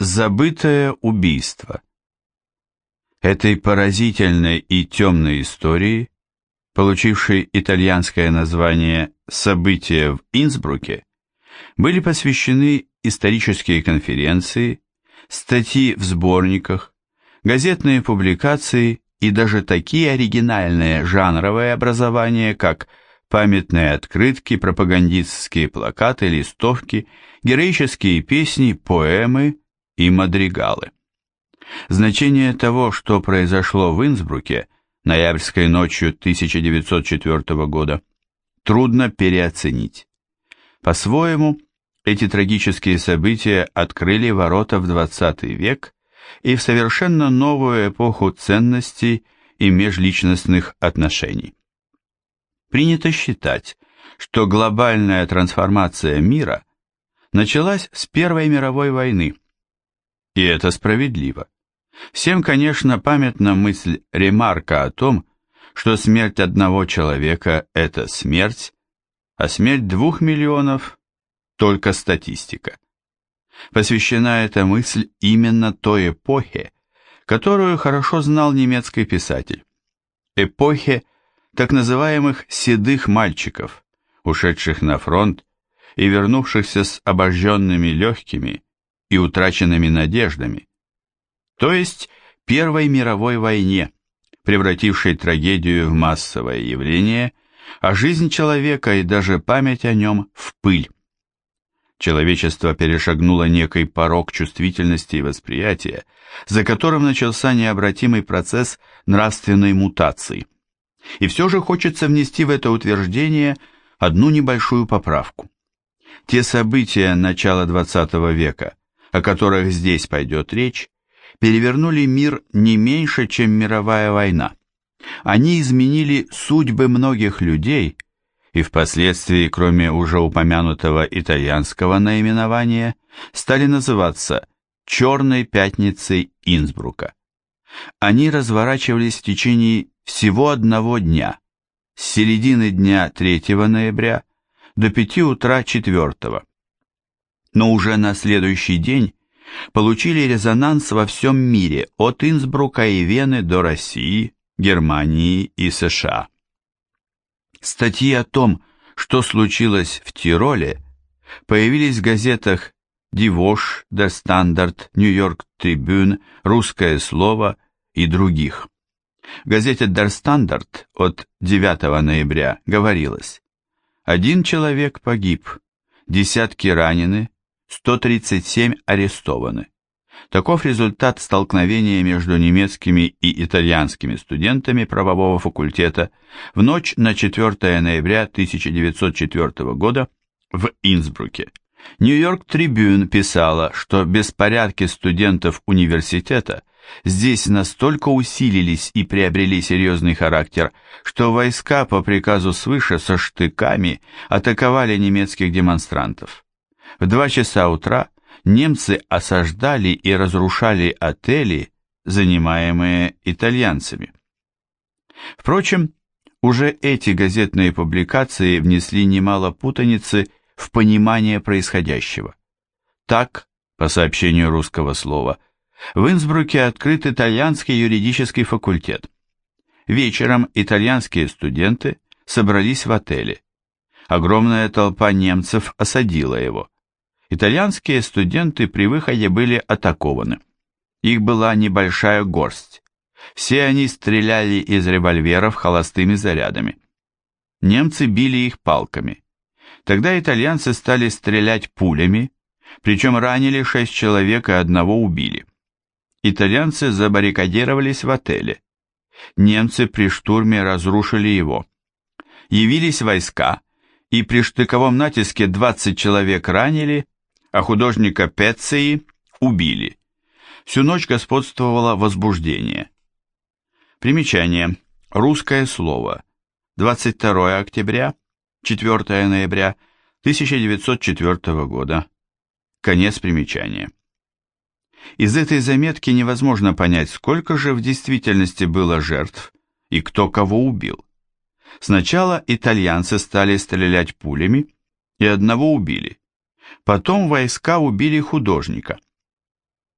Забытое убийство. Этой поразительной и темной истории, получившей итальянское название «События в Инсбруке», были посвящены исторические конференции, статьи в сборниках, газетные публикации и даже такие оригинальные жанровые образования, как памятные открытки, пропагандистские плакаты, листовки, героические песни, поэмы и мадригалы. Значение того, что произошло в Инсбруке ноябрьской ночью 1904 года, трудно переоценить. По-своему, эти трагические события открыли ворота в XX век и в совершенно новую эпоху ценностей и межличностных отношений. Принято считать, что глобальная трансформация мира началась с Первой мировой войны, и это справедливо. Всем, конечно, памятна мысль Ремарка о том, что смерть одного человека – это смерть, а смерть 2 миллионов – только статистика. Посвящена эта мысль именно той эпохе, которую хорошо знал немецкий писатель. Эпохе так называемых «седых мальчиков», ушедших на фронт и вернувшихся с обожженными легкими и утраченными надеждами, то есть Первой мировой войне, превратившей трагедию в массовое явление, а жизнь человека и даже память о нем в пыль. Человечество перешагнуло некий порог чувствительности и восприятия, за которым начался необратимый процесс нравственной мутации. И все же хочется внести в это утверждение одну небольшую поправку. Те события начала XX века, о которых здесь пойдет речь, перевернули мир не меньше, чем мировая война. Они изменили судьбы многих людей и впоследствии, кроме уже упомянутого итальянского наименования, стали называться «Черной пятницей Инсбрука». Они разворачивались в течение всего одного дня, с середины дня 3 ноября до 5 утра 4. Но уже на следующий день получили резонанс во всем мире, от Инсбрука и Вены до России, Германии и США. Статьи о том, что случилось в Тироле, появились в газетах Die Woche, Der Standard, New York Tribune, Русское слово и других. В газете Der Standard от 9 ноября говорилось: 1 человек погиб, десятки ранены, 137 арестованы. Таков результат столкновения между немецкими и итальянскими студентами правового факультета в ночь на 4 ноября 1904 года в Инсбруке. Нью-Йорк Трибюн писала, что беспорядки студентов университета здесь настолько усилились и приобрели серьезный характер, что войска по приказу свыше со штыками атаковали немецких демонстрантов. В 2 часа утра немцы осаждали и разрушали отели, занимаемые итальянцами. Впрочем, уже эти газетные публикации внесли немало путаницы в понимание происходящего. Так, по сообщению Русского слова, в Инсбруке открыт итальянский юридический факультет. Вечером итальянские студенты собрались в отеле. Огромная толпа немцев осадила его. Итальянские студенты при выходе были атакованы. Их была небольшая горсть. Все они стреляли из револьверов холостыми зарядами. Немцы били их палками. Тогда итальянцы стали стрелять пулями, причем ранили 6 человек и 1 убили. Итальянцы забаррикадировались в отеле. Немцы при штурме разрушили его. Явились войска, и при штыковом натиске 20 человек ранили, а художника Пецции убили. Всю ночь господствовало возбуждение. Примечание. Русское слово. 22 октября, 4 ноября 1904 года. Конец примечания. Из этой заметки невозможно понять, сколько же в действительности было жертв и кто кого убил. Сначала итальянцы стали стрелять пулями, и 1 убили. Потом войска убили художника.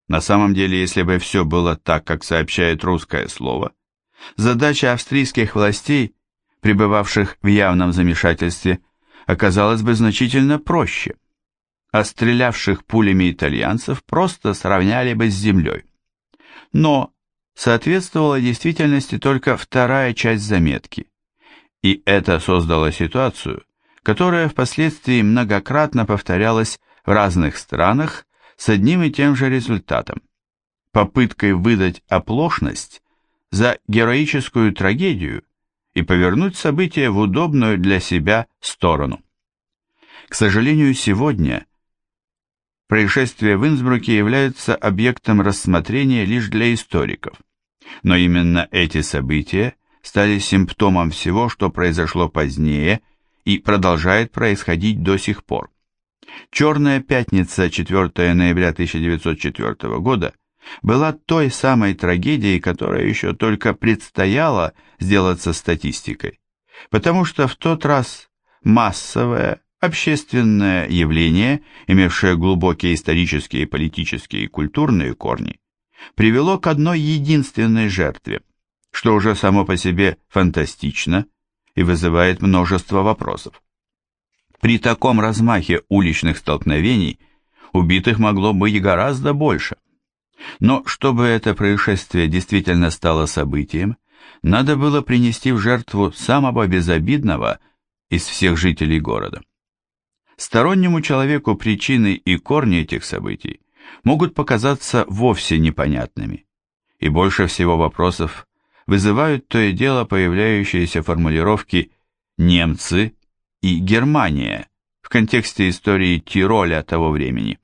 На самом деле, если бы все было так, как сообщает русское слово, задача австрийских властей, пребывавших в явном замешательстве, оказалась бы значительно проще, а стрелявших пулями итальянцев просто сравняли бы с землей. Но соответствовала действительности только вторая часть заметки, и это создало ситуацию, которая впоследствии многократно повторялась в разных странах с одним и тем же результатом – попыткой выдать оплошность за героическую трагедию и повернуть события в удобную для себя сторону. К сожалению, сегодня происшествия в Инсбруке являются объектом рассмотрения лишь для историков, но именно эти события стали симптомом всего, что произошло позднее и продолжает происходить до сих пор. «Черная пятница» 4 ноября 1904 года была той самой трагедией, которая еще только предстояла сделаться статистикой, потому что в тот раз массовое, общественное явление, имевшее глубокие исторические, политические и культурные корни, привело к одной единственной жертве, что уже само по себе фантастично и вызывает множество вопросов. При таком размахе уличных столкновений убитых могло быть гораздо больше. Но чтобы это происшествие действительно стало событием, надо было принести в жертву самого безобидного из всех жителей города. Стороннему человеку причины и корни этих событий могут показаться вовсе непонятными, и больше всего вопросов вызывают то и дело появляющиеся формулировки «немцы» и «Германия» в контексте истории Тироля того времени.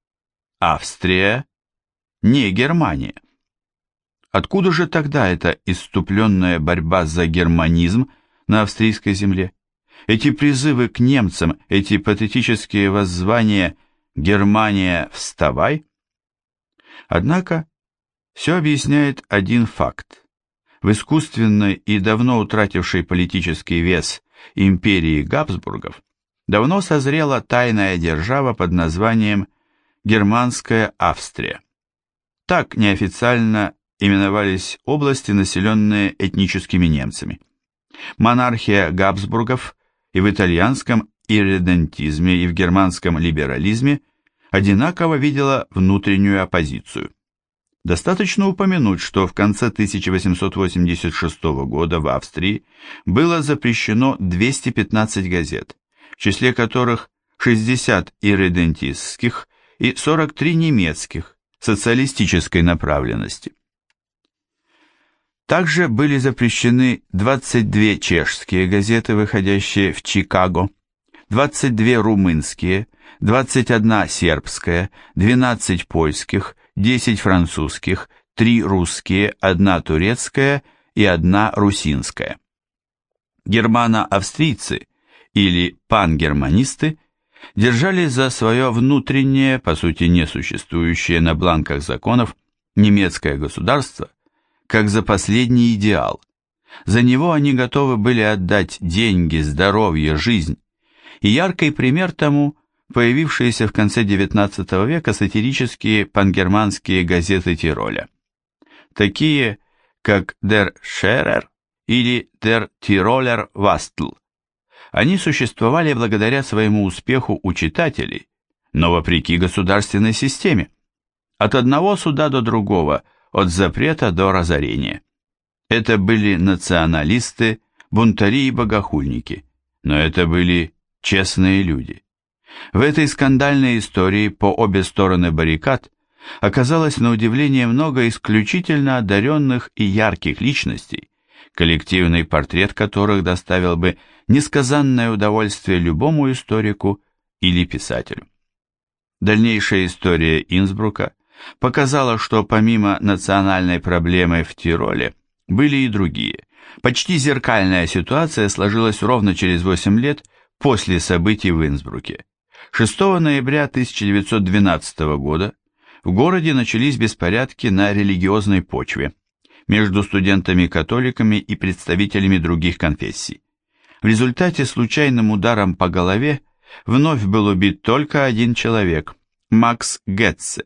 Австрия не Германия. Откуда же тогда эта исступленная борьба за германизм на австрийской земле? Эти призывы к немцам, эти патетические воззвания «Германия, вставай»? Однако все объясняет один факт. В искусственной и давно утратившей политический вес империи Габсбургов давно созрела тайная держава под названием Германская Австрия. Так неофициально именовались области, населенные этническими немцами. Монархия Габсбургов и в итальянском ирредентизме, и в германском либерализме одинаково видела внутреннюю оппозицию. Достаточно упомянуть, что в конце 1886 года в Австрии было запрещено 215 газет, в числе которых 60 ирредентистских и 43 немецких, социалистической направленности. Также были запрещены 22 чешские газеты, выходящие в Чикаго, 22 румынские, 21 сербская, 12 польских, 10 французских, 3 русские, 1 турецкая и 1 русинская. Германо-австрийцы или пангерманисты держали за свое внутреннее, по сути несуществующее на бланках законов, немецкое государство, как за последний идеал. За него они готовы были отдать деньги, здоровье, жизнь. И яркий пример тому – появившиеся в конце XIX века сатирические пангерманские газеты Тироля. Такие, как Der Scherer или Der Tiroler Wastl. Они существовали благодаря своему успеху у читателей, но вопреки государственной системе. От одного суда до другого, от запрета до разорения. Это были националисты, бунтари и богохульники, но это были честные люди. В этой скандальной истории по обе стороны баррикад оказалось на удивление много исключительно одаренных и ярких личностей, коллективный портрет которых доставил бы несказанное удовольствие любому историку или писателю. Дальнейшая история Инсбрука показала, что помимо национальной проблемы в Тироле были и другие. Почти зеркальная ситуация сложилась ровно через 8 лет после событий в Инсбруке. 6 ноября 1912 года в городе начались беспорядки на религиозной почве между студентами-католиками и представителями других конфессий. В результате случайным ударом по голове вновь был убит только один человек – Макс Гетце.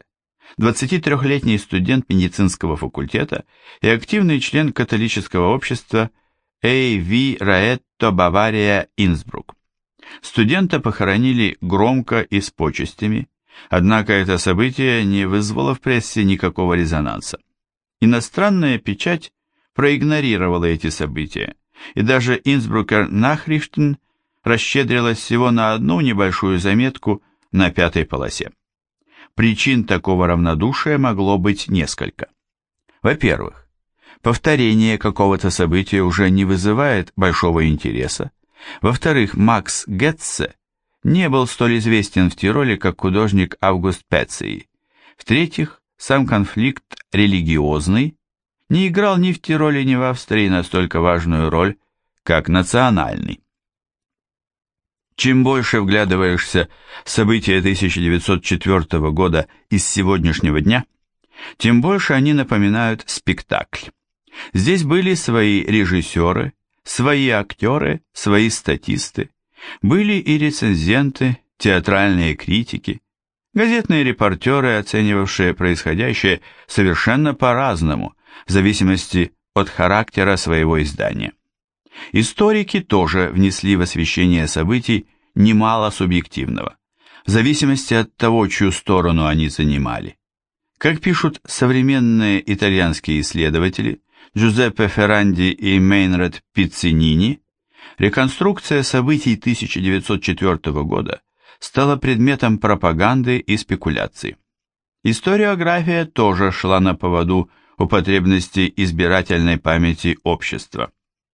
23-летний студент медицинского факультета и активный член католического общества A.V. Раэтто Бавария Инсбрук. Студента похоронили громко и с почестями, однако это событие не вызвало в прессе никакого резонанса. Иностранная печать проигнорировала эти события, и даже Инсбрукер Nachrichten расщедрилась всего на одну небольшую заметку на 5-й полосе. Причин такого равнодушия могло быть несколько. Во-первых, повторение какого-то события уже не вызывает большого интереса. Во-вторых, Макс Гетце не был столь известен в Тироле, как художник Август Пеций. В-третьих, сам конфликт религиозный не играл ни в Тироле, ни в Австрии настолько важную роль, как национальный. Чем больше вглядываешься в события 1904 года из сегодняшнего дня, тем больше они напоминают спектакль. Здесь были свои режиссеры, свои актеры, свои статисты, были и рецензенты, театральные критики, газетные репортеры, оценивавшие происходящее совершенно по-разному, в зависимости от характера своего издания. Историки тоже внесли в освещение событий немало субъективного, в зависимости от того, чью сторону они занимали. Как пишут современные итальянские исследователи Джузеппе Ферранди и Мейнрад Пиццинини, реконструкция событий 1904 года стала предметом пропаганды и спекуляций. Историография тоже шла на поводу у потребностей избирательной памяти общества.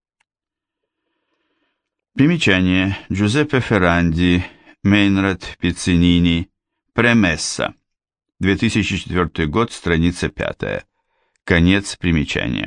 Примечание. Джузеппе Ферранди, Мейнрад Пиццинини, Премесса. 2004 год, страница 5. Конец примечания.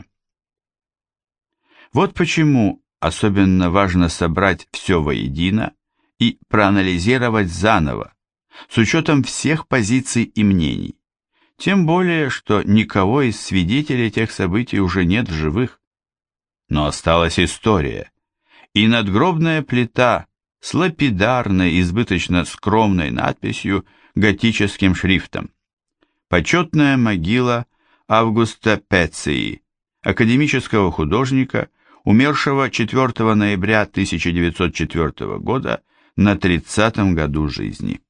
Вот почему особенно важно собрать все воедино и проанализировать заново, с учетом всех позиций и мнений. Тем более, что никого из свидетелей тех событий уже нет в живых. Но осталась история, и надгробная плита с лапидарной, избыточно скромной надписью готическим шрифтом. Почетная могила Августа Пеций, академического художника, умершего 4 ноября 1904 года на 30-м году жизни.